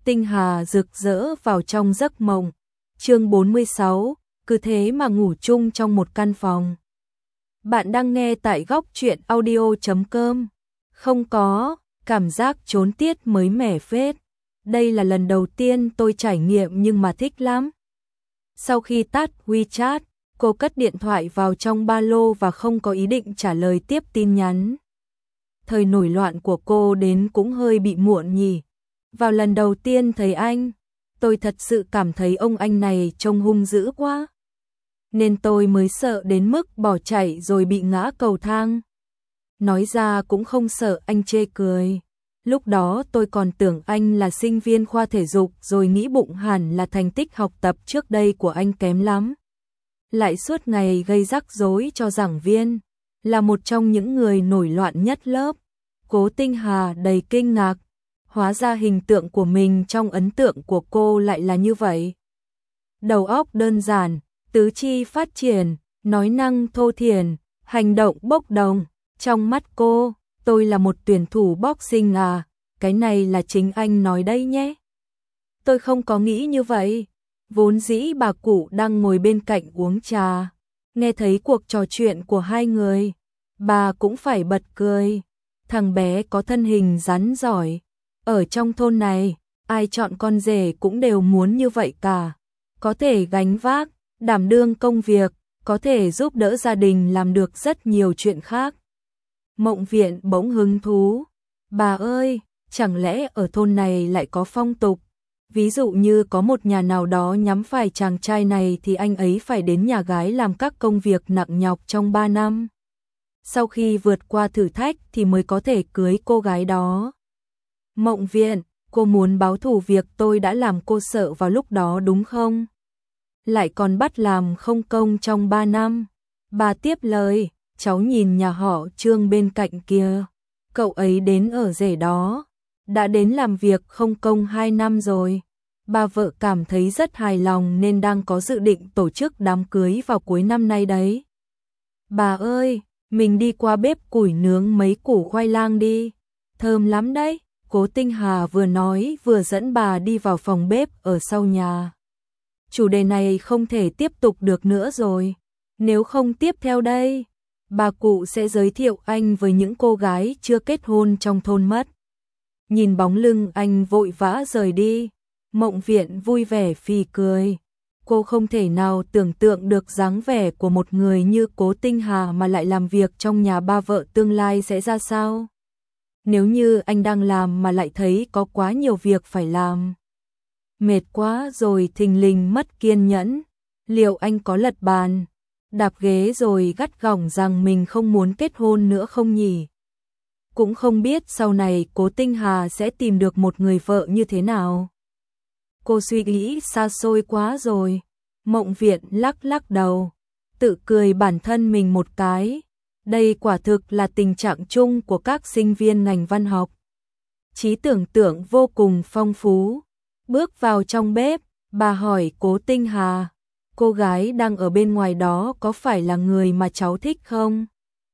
tinh hà rực rỡ vào trong giấc mộng. Chương 46, cứ thế mà ngủ chung trong một căn phòng. Bạn đang nghe tại góc truyện audio.com. Không có, cảm giác trốn tiết mới mẻ phết. Đây là lần đầu tiên tôi trải nghiệm nhưng mà thích lắm. Sau khi tắt WeChat, cô cất điện thoại vào trong ba lô và không có ý định trả lời tiếp tin nhắn. Thời nổi loạn của cô đến cũng hơi bị muộn nhỉ. Vào lần đầu tiên thấy anh, tôi thật sự cảm thấy ông anh này trông hung dữ quá. Nên tôi mới sợ đến mức bỏ chạy rồi bị ngã cầu thang. Nói ra cũng không sợ anh chê cười. Lúc đó tôi còn tưởng anh là sinh viên khoa thể dục rồi nghĩ bụng hẳn là thành tích học tập trước đây của anh kém lắm. Lại suốt ngày gây rắc rối cho giảng viên, là một trong những người nổi loạn nhất lớp. Cố Tinh Hà đầy kinh ngạc, hóa ra hình tượng của mình trong ấn tượng của cô lại là như vậy. Đầu óc đơn giản, tứ chi phát triển, nói năng thô thiển, hành động bốc đồng. Trong mắt cô, tôi là một tuyển thủ boxing à, cái này là chính anh nói đây nhé. Tôi không có nghĩ như vậy. Vốn dĩ bà cụ đang ngồi bên cạnh uống trà, nghe thấy cuộc trò chuyện của hai người, bà cũng phải bật cười. Thằng bé có thân hình rắn giỏi, ở trong thôn này, ai chọn con rể cũng đều muốn như vậy cả. Có thể gánh vác, đảm đương công việc, có thể giúp đỡ gia đình làm được rất nhiều chuyện khác. Mộng Viện bỗng hứng thú. Bà ơi, chẳng lẽ ở thôn này lại có phong tục? Ví dụ như có một nhà nào đó nhắm phải chàng trai này thì anh ấy phải đến nhà gái làm các công việc nặng nhọc trong 3 năm. Sau khi vượt qua thử thách thì mới có thể cưới cô gái đó. Mộng Viện, cô muốn báo thù việc tôi đã làm cô sợ vào lúc đó đúng không? Lại còn bắt làm không công trong 3 năm. Bà tiếp lời, cháu nhìn nhà họ Trương bên cạnh kia. Cậu ấy đến ở rể đó, đã đến làm việc không công 2 năm rồi. Bà vợ cảm thấy rất hài lòng nên đang có dự định tổ chức đám cưới vào cuối năm nay đấy. Bà ơi, mình đi qua bếp củi nướng mấy củ khoai lang đi. Thơm lắm đấy. Cố Tinh Hà vừa nói vừa dẫn bà đi vào phòng bếp ở sau nhà. Chủ đề này không thể tiếp tục được nữa rồi. Nếu không tiếp theo đây, bà cụ sẽ giới thiệu anh với những cô gái chưa kết hôn trong thôn mất. Nhìn bóng lưng anh vội vã rời đi, Mộng Viện vui vẻ phì cười. Cô không thể nào tưởng tượng được dáng vẻ của một người như Cố Tinh Hà mà lại làm việc trong nhà ba vợ tương lai sẽ ra sao. Nếu như anh đang làm mà lại thấy có quá nhiều việc phải làm. Mệt quá rồi thình lình mất kiên nhẫn. Liệu anh có lật bàn, đạp ghế rồi gắt gỏng rằng mình không muốn kết hôn nữa không nhỉ? Cũng không biết sau này Cố Tinh Hà sẽ tìm được một người vợ như thế nào. Cô suy nghĩ xa xôi quá rồi. Mộng Viện lắc lắc đầu, tự cười bản thân mình một cái. Đây quả thực là tình trạng chung của các sinh viên ngành văn học. Trí tưởng tượng vô cùng phong phú. Bước vào trong bếp, bà hỏi Cố Tinh Hà, cô gái đang ở bên ngoài đó có phải là người mà cháu thích không?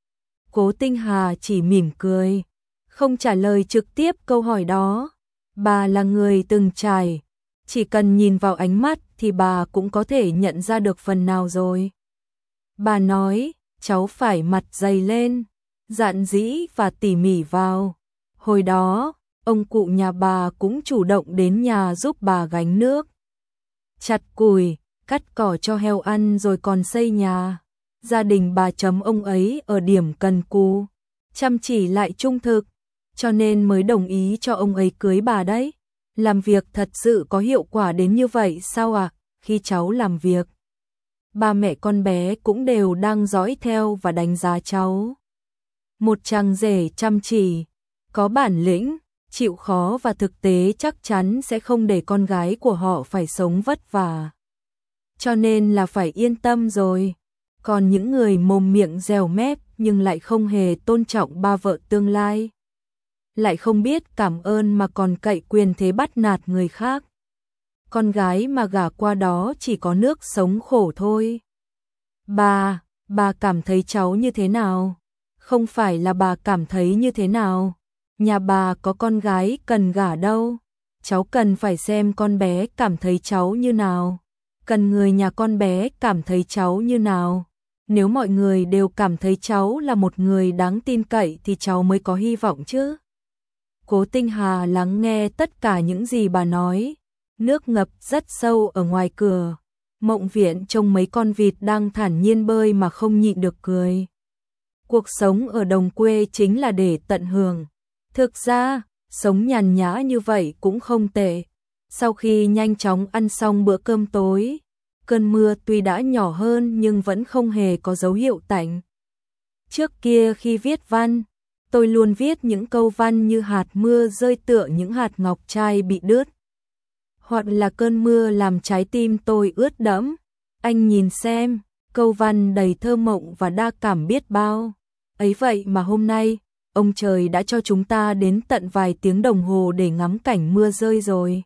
Cố Tinh Hà chỉ mỉm cười, không trả lời trực tiếp câu hỏi đó. Bà là người từng trải, chỉ cần nhìn vào ánh mắt thì bà cũng có thể nhận ra được phần nào rồi. Bà nói, cháu phải mặt dày lên, dạn dĩ và tỉ mỉ vào. Hồi đó, ông cụ nhà bà cũng chủ động đến nhà giúp bà gánh nước, chặt củi, cắt cỏ cho heo ăn rồi còn xây nhà. Gia đình bà chấm ông ấy ở điểm cần cù, chăm chỉ lại trung thực, cho nên mới đồng ý cho ông ấy cưới bà đấy. Làm việc thật sự có hiệu quả đến như vậy sao ạ? Khi cháu làm việc, ba mẹ con bé cũng đều đang dõi theo và đánh giá cháu. Một chàng rể chăm chỉ, có bản lĩnh, chịu khó và thực tế chắc chắn sẽ không để con gái của họ phải sống vất vả. Cho nên là phải yên tâm rồi. Còn những người mồm miệng dẻo mép nhưng lại không hề tôn trọng ba vợ tương lai, lại không biết cảm ơn mà còn cậy quyền thế bắt nạt người khác. Con gái mà gả qua đó chỉ có nước sống khổ thôi. Bà cảm thấy cháu như thế nào? Không phải là bà cảm thấy như thế nào. Nhà bà có con gái cần gả đâu. cháu cần phải xem con bé cảm thấy cháu như nào, cần người nhà con bé cảm thấy cháu như nào. Nếu mọi người đều cảm thấy cháu là một người đáng tin cậy thì cháu mới có hy vọng chứ. Cố Tinh Hà lắng nghe tất cả những gì bà nói, nước ngập rất sâu ở ngoài cửa. Mộng Viện trông mấy con vịt đang thản nhiên bơi mà không nhịn được cười. Cuộc sống ở đồng quê chính là để tận hưởng. Thực ra, sống nhàn nhã như vậy cũng không tệ. Sau khi nhanh chóng ăn xong bữa cơm tối, cơn mưa tuy đã nhỏ hơn nhưng vẫn không hề có dấu hiệu tạnh. Trước kia khi viết văn, tôi luôn viết những câu văn như hạt mưa rơi tựa những hạt ngọc trai bị đứt. Hoặc là cơn mưa làm trái tim tôi ướt đẫm. Anh nhìn xem, câu văn đầy thơ mộng và đa cảm biết bao. Ấy vậy mà hôm nay, ông trời đã cho chúng ta đến tận vài tiếng đồng hồ để ngắm cảnh mưa rơi rồi.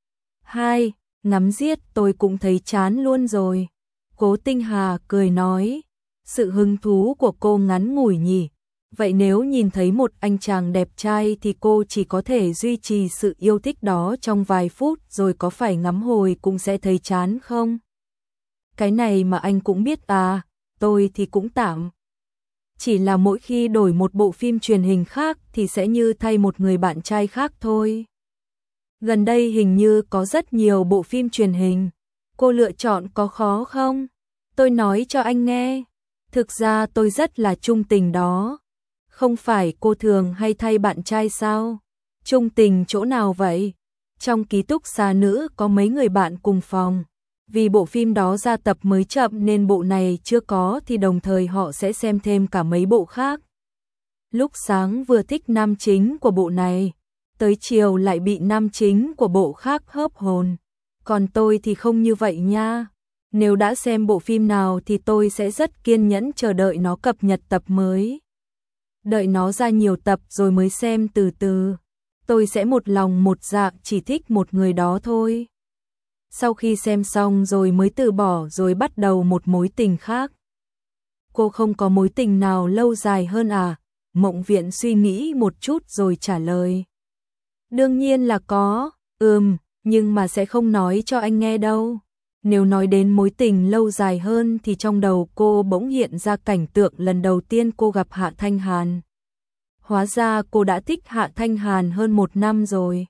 Hai, ngắm giết tôi cũng thấy chán luôn rồi. Cố Tinh Hà cười nói, sự hứng thú của cô ngắn ngủi nhỉ. Vậy nếu nhìn thấy một anh chàng đẹp trai thì cô chỉ có thể duy trì sự yêu thích đó trong vài phút rồi có phải ngắm hồi cũng sẽ thấy chán không? Cái này mà anh cũng biết à, tôi thì cũng tạm. Chỉ là mỗi khi đổi một bộ phim truyền hình khác thì sẽ như thay một người bạn trai khác thôi. Gần đây hình như có rất nhiều bộ phim truyền hình. Cô lựa chọn có khó không? Tôi nói cho anh nghe. Thực ra tôi rất là trung tình đó. Không phải cô thường hay thay bạn trai sao? Trung tình chỗ nào vậy? Trong ký túc xá nữ có mấy người bạn cùng phòng. Vì bộ phim đó ra tập mới chậm nên bộ này chưa có thì đồng thời họ sẽ xem thêm cả mấy bộ khác. Lúc sáng vừa thích nam chính của bộ này, tới chiều lại bị nam chính của bộ khác hớp hồn. Còn tôi thì không như vậy nha. Nếu đã xem bộ phim nào thì tôi sẽ rất kiên nhẫn chờ đợi nó cập nhật tập mới. Đợi nó ra nhiều tập rồi mới xem từ từ. Tôi sẽ một lòng một dạ chỉ thích một người đó thôi. Sau khi xem xong rồi mới từ bỏ rồi bắt đầu một mối tình khác. Cô không có mối tình nào lâu dài hơn à? Mộng Viện suy nghĩ một chút rồi trả lời. Đương nhiên là có, nhưng mà sẽ không nói cho anh nghe đâu. Nếu nói đến mối tình lâu dài hơn thì trong đầu cô bỗng hiện ra cảnh tượng lần đầu tiên cô gặp Hạ Thanh Hàn. Hóa ra cô đã thích Hạ Thanh Hàn hơn 1 năm rồi.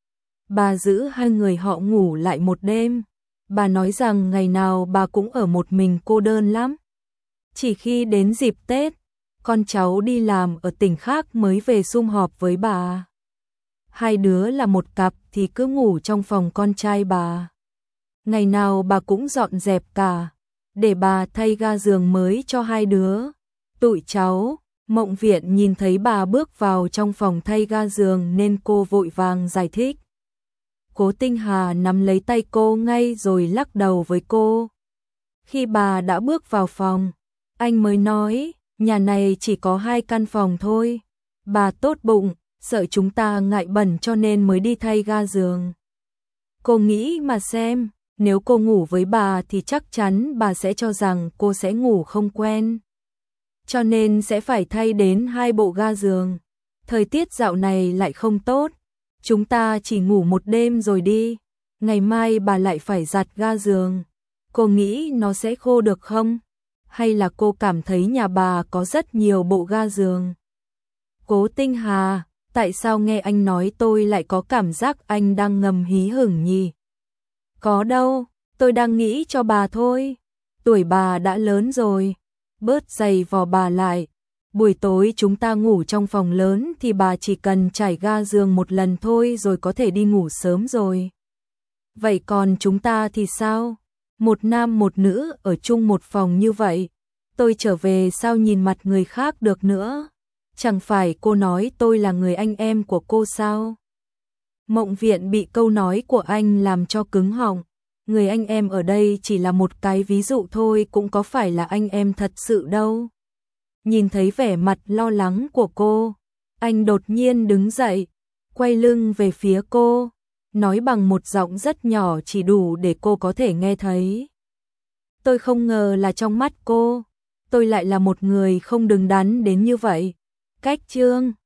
Bà giữ hai người họ ngủ lại một đêm. Bà nói rằng ngày nào bà cũng ở một mình cô đơn lắm. Chỉ khi đến dịp Tết, con cháu đi làm ở tỉnh khác mới về sum họp với bà. Hai đứa là một cặp thì cứ ngủ trong phòng con trai bà. Ngày nào bà cũng dọn dẹp cả, để bà thay ga giường mới cho hai đứa. Tụi cháu, Mộng Viện nhìn thấy bà bước vào trong phòng thay ga giường nên cô vội vàng giải thích. Cố Tinh Hà nắm lấy tay cô ngay rồi lắc đầu với cô. Khi bà đã bước vào phòng, anh mới nói, nhà này chỉ có 2 căn phòng thôi. Bà tốt bụng, sợ chúng ta ngại bẩn cho nên mới đi thay ga giường. Cô nghĩ mà xem, nếu cô ngủ với bà thì chắc chắn bà sẽ cho rằng cô sẽ ngủ không quen. Cho nên sẽ phải thay đến 2 bộ ga giường. Thời tiết dạo này lại không tốt. Chúng ta chỉ ngủ một đêm rồi đi. Ngày mai bà lại phải giặt ga giường. Cô nghĩ nó sẽ khô được không? Hay là cô cảm thấy nhà bà có rất nhiều bộ ga giường? Cố Tinh Hà, tại sao nghe anh nói tôi lại có cảm giác anh đang ngầm hí hửng nhỉ? Có đâu, tôi đang nghĩ cho bà thôi. Tuổi bà đã lớn rồi, bớt giày vò bà lại. Buổi tối chúng ta ngủ trong phòng lớn thì bà chỉ cần trải ga giường một lần thôi rồi có thể đi ngủ sớm rồi. Vậy còn chúng ta thì sao? Một nam một nữ ở chung một phòng như vậy, tôi trở về sao nhìn mặt người khác được nữa? Chẳng phải cô nói tôi là người anh em của cô sao? Mộng Viện bị câu nói của anh làm cho cứng họng. Người anh em ở đây chỉ là một cái ví dụ thôi, cũng có phải là anh em thật sự đâu. Nhìn thấy vẻ mặt lo lắng của cô, anh đột nhiên đứng dậy, quay lưng về phía cô, nói bằng một giọng rất nhỏ chỉ đủ để cô có thể nghe thấy. Tôi không ngờ là trong mắt cô, tôi lại là một người không đứng đắn đến như vậy. Cách chương